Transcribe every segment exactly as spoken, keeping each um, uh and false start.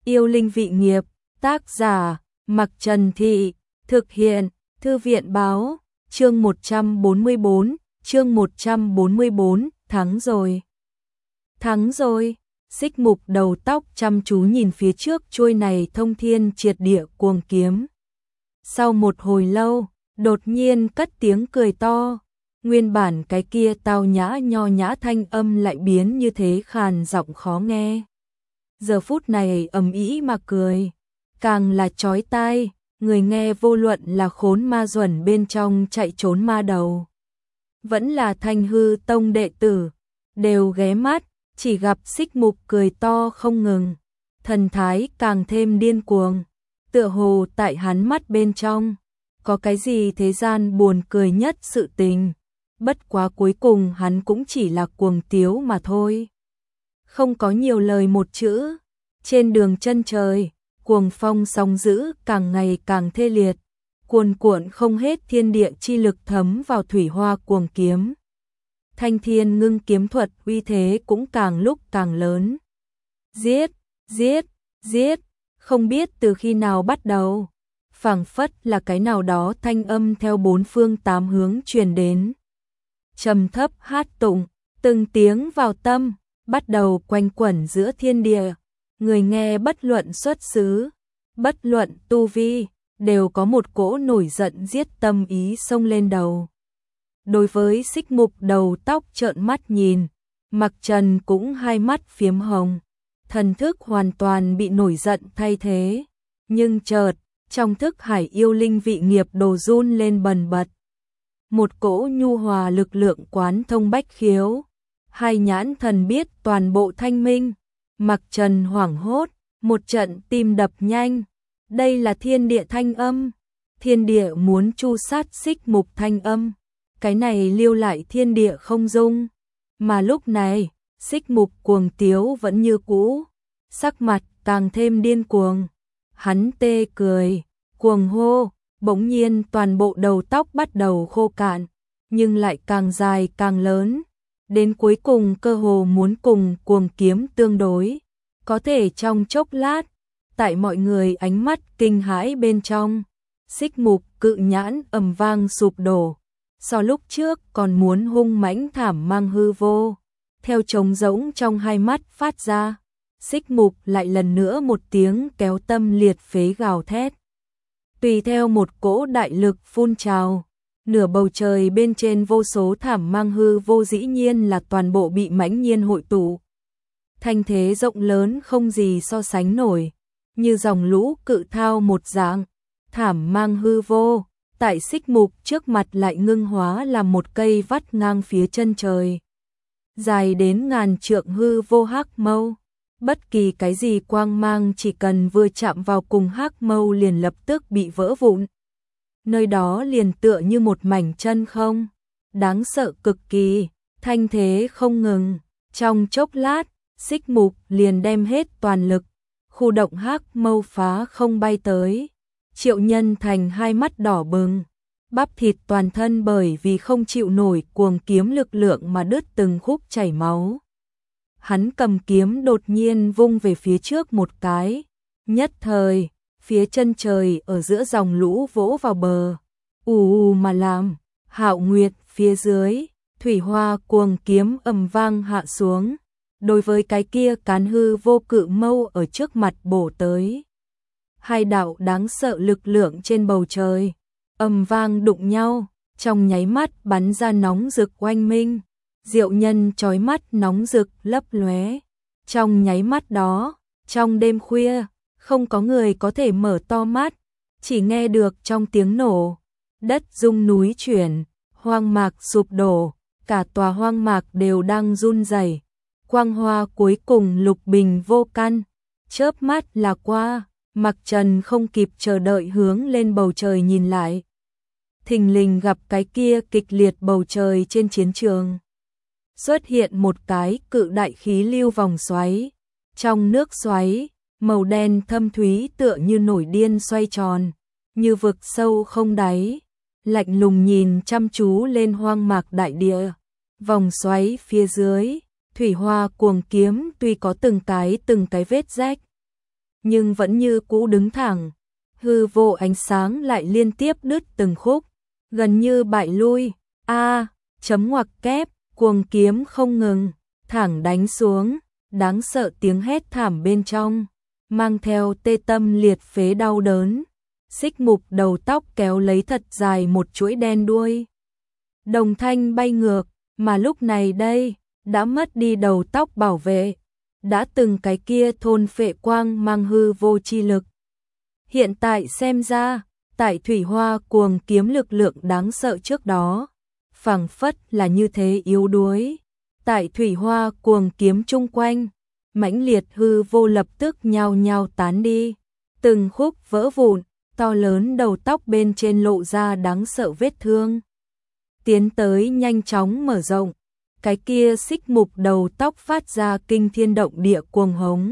Yêu linh vị nghiệp, tác giả, Mặc Trần Thị, thực hiện, Thư viện báo, chương một trăm bốn mươi bốn, chương một trăm bốn mươi bốn, thắng rồi. Thắng rồi, Xích Mục đầu tóc chăm chú nhìn phía trước chuôi này thông thiên triệt địa cuồng kiếm. Sau một hồi lâu, đột nhiên cất tiếng cười to, nguyên bản cái kia tao nhã nho nhã thanh âm lại biến như thế khàn giọng khó nghe. Giờ phút này ầm ĩ mà cười, càng là chói tai, người nghe vô luận là khốn ma duẩn bên trong chạy trốn ma đầu, vẫn là Thanh Hư Tông đệ tử, đều ghé mắt, chỉ gặp Xích Mục cười to không ngừng, thần thái càng thêm điên cuồng, tựa hồ tại hắn mắt bên trong, có cái gì thế gian buồn cười nhất sự tình, bất quá cuối cùng hắn cũng chỉ là cuồng tiếu mà thôi. Không có nhiều lời một chữ, trên đường chân trời, cuồng phong sóng dữ càng ngày càng thê liệt, cuồn cuộn không hết thiên địa chi lực thấm vào thủy hoa cuồng kiếm. Thanh thiên ngưng kiếm thuật uy thế cũng càng lúc càng lớn. Giết, giết, giết, không biết từ khi nào bắt đầu, phảng phất là cái nào đó thanh âm theo bốn phương tám hướng truyền đến. Trầm thấp hát tụng, từng tiếng vào tâm, bắt đầu quanh quẩn giữa thiên địa, người nghe bất luận xuất xứ, bất luận tu vi, đều có một cỗ nổi giận giết tâm ý xông lên đầu. Đối với Xích Mục đầu tóc trợn mắt nhìn, Mặc Trần cũng hai mắt phiếm hồng, thần thức hoàn toàn bị nổi giận thay thế, nhưng chợt, trong thức hải yêu linh vị nghiệp đồ run lên bần bật. Một cỗ nhu hòa lực lượng quán thông bách khiếu, hai nhãn thần biết toàn bộ thanh minh, Mặc Trần hoảng hốt, một trận tim đập nhanh, đây là thiên địa thanh âm, thiên địa muốn chu sát Xích Mục thanh âm, cái này lưu lại thiên địa không dung, mà lúc này, Xích Mục cuồng tiếu vẫn như cũ, sắc mặt càng thêm điên cuồng, hắn tê cười, cuồng hô, bỗng nhiên toàn bộ đầu tóc bắt đầu khô cạn, nhưng lại càng dài càng lớn, đến cuối cùng cơ hồ muốn cùng cuồng kiếm tương đối, có thể trong chốc lát, tại mọi người ánh mắt kinh hãi bên trong, Xích Mục cự nhãn ầm vang sụp đổ, so lúc trước còn muốn hung mãnh thảm mang hư vô, theo trống rỗng trong hai mắt phát ra, Xích Mục lại lần nữa một tiếng kéo tâm liệt phế gào thét. Tùy theo một cỗ đại lực phun trào, nửa bầu trời bên trên vô số thảm mang hư vô dĩ nhiên là toàn bộ bị mãnh nhiên hội tụ. Thanh thế rộng lớn không gì so sánh nổi, như dòng lũ cự thao một dạng, thảm mang hư vô, tại Xích Mục trước mặt lại ngưng hóa làm một cây vắt ngang phía chân trời. Dài đến ngàn trượng hư vô hắc mâu, bất kỳ cái gì quang mang chỉ cần vừa chạm vào cùng hắc mâu liền lập tức bị vỡ vụn. Nơi đó liền tựa như một mảnh chân không, đáng sợ cực kỳ, thanh thế không ngừng, trong chốc lát, Xích Mục liền đem hết toàn lực, khu động hắc mâu phá không bay tới. Triệu Nhân Thành hai mắt đỏ bừng, bắp thịt toàn thân bởi vì không chịu nổi cuồng kiếm lực lượng mà đứt từng khúc chảy máu. Hắn cầm kiếm đột nhiên vung về phía trước một cái, nhất thời, phía chân trời ở giữa dòng lũ vỗ vào bờ, ù ù mà làm, Hạo Nguyệt phía dưới, thủy hoa cuồng kiếm ầm vang hạ xuống, đối với cái kia cán hư vô cự mâu ở trước mặt bổ tới. Hai đạo đáng sợ lực lượng trên bầu trời, ầm vang đụng nhau, trong nháy mắt bắn ra nóng rực oanh minh, diệu nhân chói mắt nóng rực lấp lóe. Trong nháy mắt đó, trong đêm khuya, không có người có thể mở to mắt, chỉ nghe được trong tiếng nổ, đất rung núi chuyển, hoang mạc sụp đổ, cả tòa hoang mạc đều đang run rẩy. Quang hoa cuối cùng lục bình vô căn, chớp mắt là qua. Mặc Trần không kịp chờ đợi hướng lên bầu trời nhìn lại. Thình lình gặp cái kia kịch liệt bầu trời trên chiến trường. Xuất hiện một cái cự đại khí lưu vòng xoáy. Trong nước xoáy, màu đen thâm thúy tựa như nổi điên xoay tròn, như vực sâu không đáy. Lạnh lùng nhìn chăm chú lên hoang mạc đại địa. Vòng xoáy phía dưới, thủy hoa cuồng kiếm tuy có từng cái từng cái vết rách, nhưng vẫn như cũ đứng thẳng. Hư vô ánh sáng lại liên tiếp đứt từng khúc, gần như bại lui. A, chấm ngoặc kép, cuồng kiếm không ngừng, thẳng đánh xuống, đáng sợ tiếng hét thảm bên trong, mang theo tê tâm liệt phế đau đớn. Xích mục đầu tóc kéo lấy thật dài một chuỗi đen đuôi. Đồng thanh bay ngược, mà lúc này đây, đã mất đi đầu tóc bảo vệ, đã từng cái kia thôn phệ quang mang hư vô chi lực. Hiện tại xem ra, tại thủy hoa cuồng kiếm lực lượng đáng sợ trước đó, phảng phất là như thế yếu đuối. Tại thủy hoa cuồng kiếm chung quanh, mãnh liệt hư vô lập tức nhao nhao tán đi, từng khúc vỡ vụn, to lớn đầu tóc bên trên lộ ra đáng sợ vết thương. Tiến tới nhanh chóng mở rộng, cái kia xích mục đầu tóc phát ra kinh thiên động địa cuồng hống.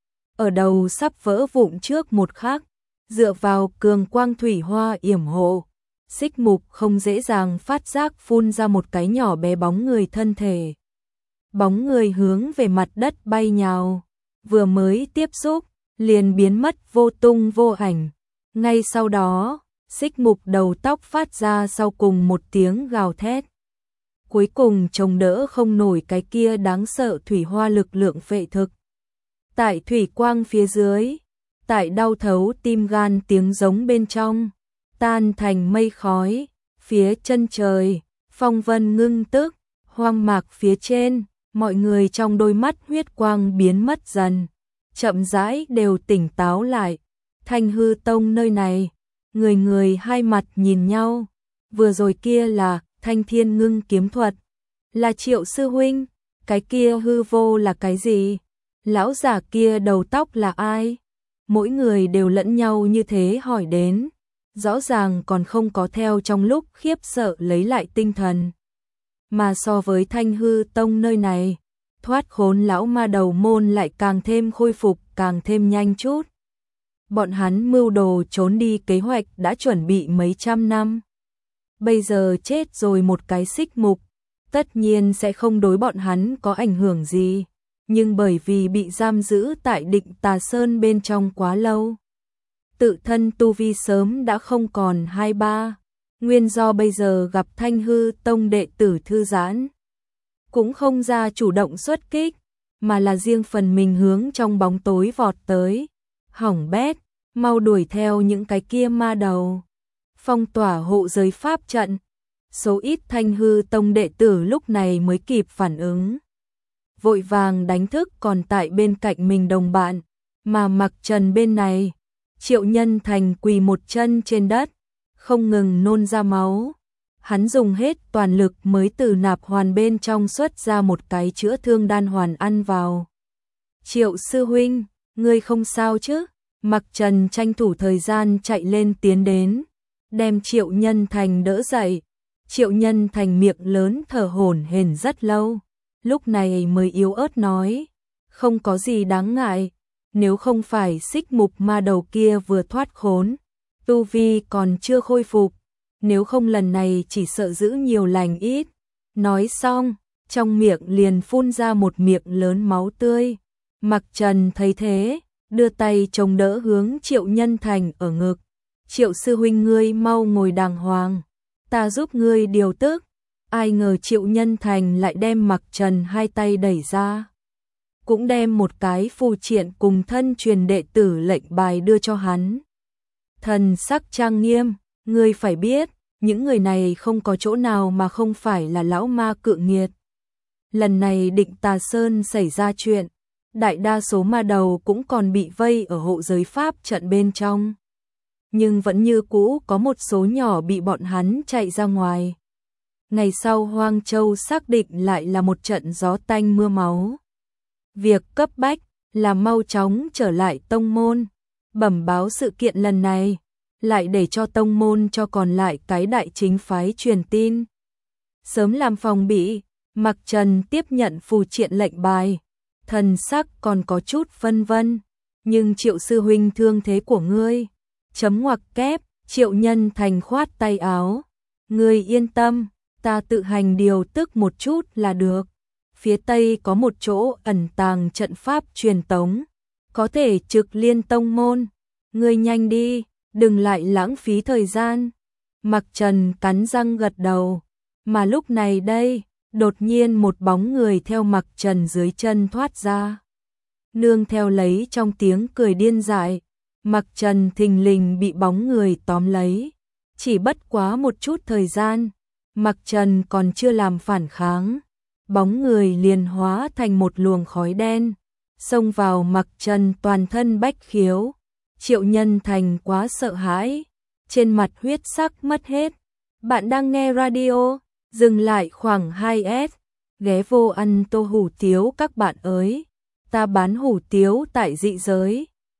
Ở đầu sắp vỡ vụn trước một khắc, dựa vào cường quang thủy hoa yểm hộ, xích mục không dễ dàng phát giác phun ra một cái nhỏ bé bóng người thân thể. Bóng người hướng về mặt đất bay nhào, vừa mới tiếp xúc, liền biến mất vô tung vô ảnh. Ngay sau đó, xích mục đầu tóc phát ra sau cùng một tiếng gào thét. Cuối cùng chống đỡ không nổi cái kia đáng sợ thủy hoa lực lượng phệ thực. Tại thủy quang phía dưới, tại đau thấu tim gan tiếng giống bên trong, tan thành mây khói, phía chân trời, phong vân ngưng tức, hoang mạc phía trên, mọi người trong đôi mắt huyết quang biến mất dần, chậm rãi đều tỉnh táo lại. Thanh hư tông nơi này, người người hai mặt nhìn nhau, vừa rồi kia là Thanh Thiên Ngưng kiếm thuật, là Triệu sư huynh, cái kia hư vô là cái gì? Lão giả kia đầu tóc là ai? Mỗi người đều lẫn nhau như thế hỏi đến, rõ ràng còn không có theo trong lúc khiếp sợ lấy lại tinh thần. Mà so với Thanh hư tông nơi này, thoát khốn lão ma đầu môn lại càng thêm khôi phục, càng thêm nhanh chút. Bọn hắn mưu đồ trốn đi kế hoạch đã chuẩn bị mấy trăm năm. Bây giờ chết rồi một cái xích mục, tất nhiên sẽ không đối bọn hắn có ảnh hưởng gì, nhưng bởi vì bị giam giữ tại Định Tà Sơn bên trong quá lâu, tự thân tu vi sớm đã không còn hai ba, nguyên do bây giờ gặp Thanh hư tông đệ tử thư giãn, cũng không ra chủ động xuất kích, mà là riêng phần mình hướng trong bóng tối vọt tới. Hỏng bét, mau đuổi theo những cái kia ma đầu, phong tỏa hộ giới pháp trận. Số ít Thanh hư tông đệ tử lúc này mới kịp phản ứng, vội vàng đánh thức còn tại bên cạnh mình đồng bạn, mà Mặc Trần bên này, Triệu Nhân Thành quỳ một chân trên đất, không ngừng nôn ra máu. Hắn dùng hết toàn lực mới từ nạp hoàn bên trong xuất ra một cái chữa thương đan hoàn ăn vào. Triệu sư huynh, ngươi không sao chứ? Mặc Trần tranh thủ thời gian chạy lên tiến đến, đem Triệu Nhân Thành đỡ dậy. Triệu Nhân Thành miệng lớn thở hổn hển rất lâu, lúc này mới yếu ớt nói, không có gì đáng ngại, nếu không phải xích mục ma đầu kia vừa thoát khốn, tu vi còn chưa khôi phục, nếu không lần này chỉ sợ giữ nhiều lành ít. Nói xong, trong miệng liền phun ra một miệng lớn máu tươi. Mặc Trần thấy thế, đưa tay chống đỡ hướng Triệu Nhân Thành ở ngực. Triệu sư huynh ngươi mau ngồi đàng hoàng, ta giúp ngươi điều tức. Ai ngờ Triệu Nhân Thành lại đem Mặc Trần hai tay đẩy ra, cũng đem một cái phù triện cùng thân truyền đệ tử lệnh bài đưa cho hắn. Thần sắc trang nghiêm, ngươi phải biết, những người này không có chỗ nào mà không phải là lão ma cự nghiệt. Lần này Định Tà Sơn xảy ra chuyện, đại đa số ma đầu cũng còn bị vây ở hộ giới pháp trận bên trong, nhưng vẫn như cũ có một số nhỏ bị bọn hắn chạy ra ngoài. Ngày sau Hoang Châu xác định lại là một trận gió tanh mưa máu. Việc cấp bách là mau chóng trở lại tông môn, bẩm báo sự kiện lần này, lại để cho tông môn cho còn lại cái đại chính phái truyền tin. Sớm làm phòng bị, Mặc Trần tiếp nhận phù triện lệnh bài, thần sắc còn có chút vân vân, nhưng Triệu sư huynh thương thế của ngươi, chấm ngoặc kép, Triệu Nhân Thành khoát tay áo, ngươi yên tâm, ta tự hành điều tức một chút là được. Phía tây có một chỗ ẩn tàng trận pháp truyền tống, có thể trực liên tông môn. Ngươi nhanh đi, đừng lại lãng phí thời gian. Mặc Trần cắn răng gật đầu, mà lúc này đây, đột nhiên một bóng người theo Mặc Trần dưới chân thoát ra. Nương theo lấy trong tiếng cười điên dại, Mặc Trần thình lình bị bóng người tóm lấy. Chỉ bất quá một chút thời gian, Mặc Trần còn chưa làm phản kháng, bóng người liền hóa thành một luồng khói đen, xông vào Mặc Trần toàn thân bách khiếu. Triệu Nhân Thành quá sợ hãi, trên mặt huyết sắc mất hết. Bạn đang nghe radio, dừng lại khoảng hai S, ghé vô ăn tô hủ tiếu các bạn ơi. Ta bán hủ tiếu tại dị giới.